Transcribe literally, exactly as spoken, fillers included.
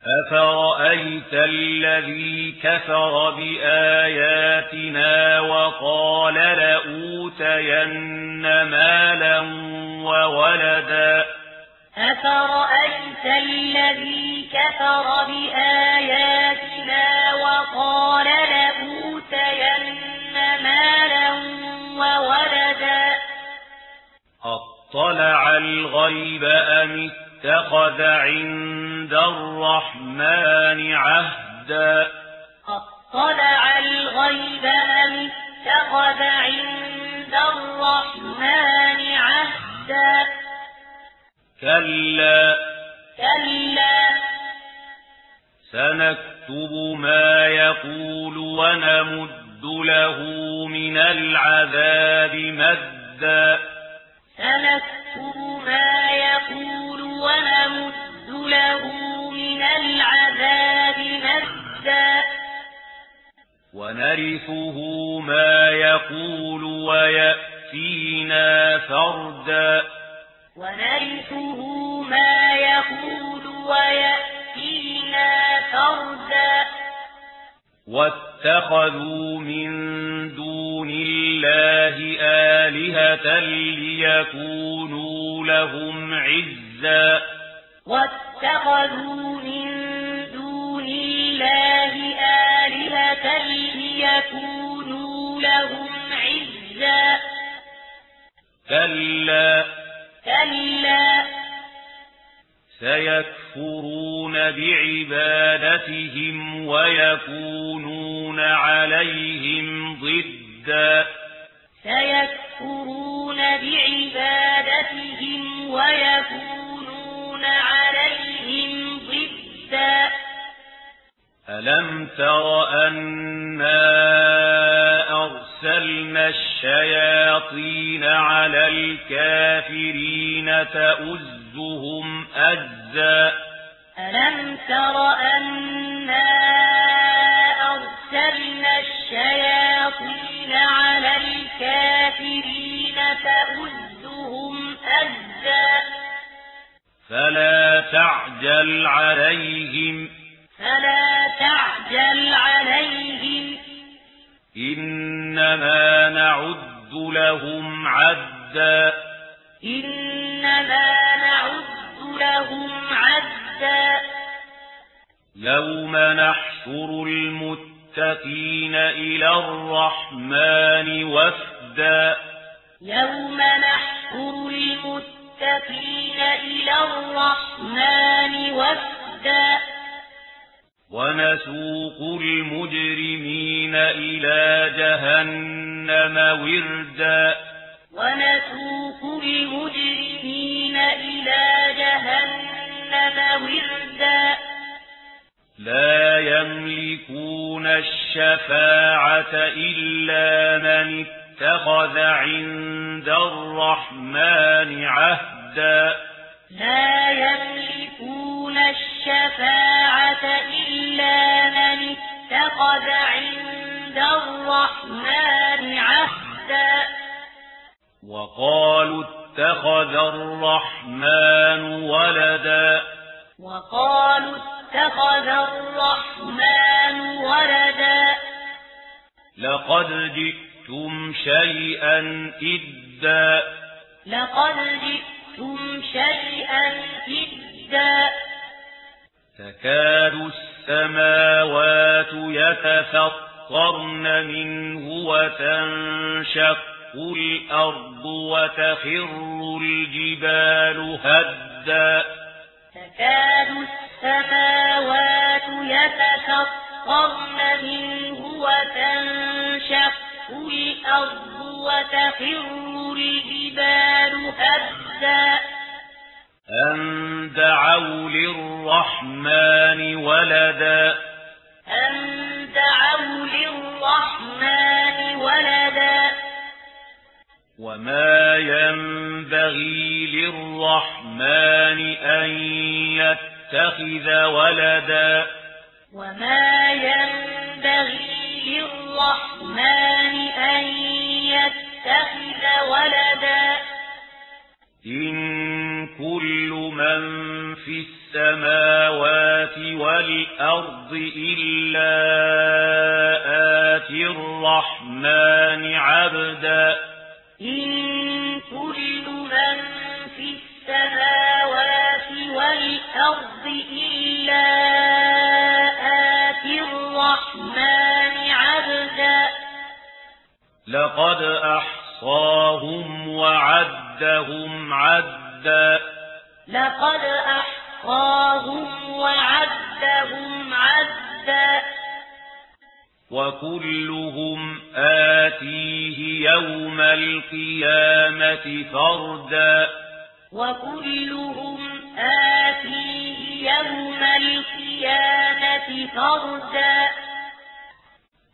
أفرأيت الذي كفر بآياتنا وقال لأوتين مالا وولدا أفرأيت الذي كفر بآياتنا وقال لأوتين مالا وولدا أطلع الغيب أم اتخذ عند الرحمن عهدا أطلع الغيب أم اتخذ عند الرحمن عهدا كلا كلا سنكتب ما يقول ونمد له من العذاب مدا سنكتب ما يقول ونمد له من العذاب مدا ونرثه ما يقول ويأتينا فردا ونرثه ما يقول ويأتينا فردا واتخذوا من دون الله آلهة ليكونوا لهم عزا واتخذوا من دون الله آلهة ليكونوا لهم عزا كلا كلا سيكفرون بعبادتهم ويكونون عليهم ضدا سيكفرون بعبادتهم ويكونون عليهم ضدا ألم تر أنا أرسلنا الشياطين على الكافرين تؤزهم أزا ألم تر أنا أرسلنا الشياطين على الكافرين تؤزهم أزا فلا تعجل عليهم فلا تعجل عليهم إنما نعد لهم عدا إنما نعد لهم عدا يوم نحشر المتقين إلى الرحمن وفدا يوم نحشر المتقين إلى الرحمن وفدا ونسوق المجرمين إلى جهنم وردا ونسوق المجرمين إلى جهنم وردا لا يملكون الشفاعة إلا من اتخذ عند الرحمن عهدا لا يملكون الشفاعة إلا من اتخذ عند الرحمن عهدا وقالوا اتخذ الرحمن ولدا وقالوا اتخذ الرحمن ولدا لقد جئتم شيئا إدا لقد جئتم شيئا إدا تكاد السماوات يتفطرن منه وتنشق الأرض وتخر الجبال هدا تكاد السماوات يتفطرن منه وتنشق الأرض وتخر الجبال هدا أن دعوا للرحمن ولدا أن دعوا للرحمن ولدا وما ينبغي للرحمن أن يتخذ ولدا وما ينبغي للرحمن أن يتخذ ولدا إن كل من في السماوات والأرض إلا آتي الرحمن عبدا إن كل من في السماوات والأرض إلا آتي الرحمن عبدا لقد أحصاهم وعدهم عدا لقد أحصاهم وعدهم عدا وكلهم آتيه يوم القيامة فردا وكلهم آتيه يوم القيامة فردا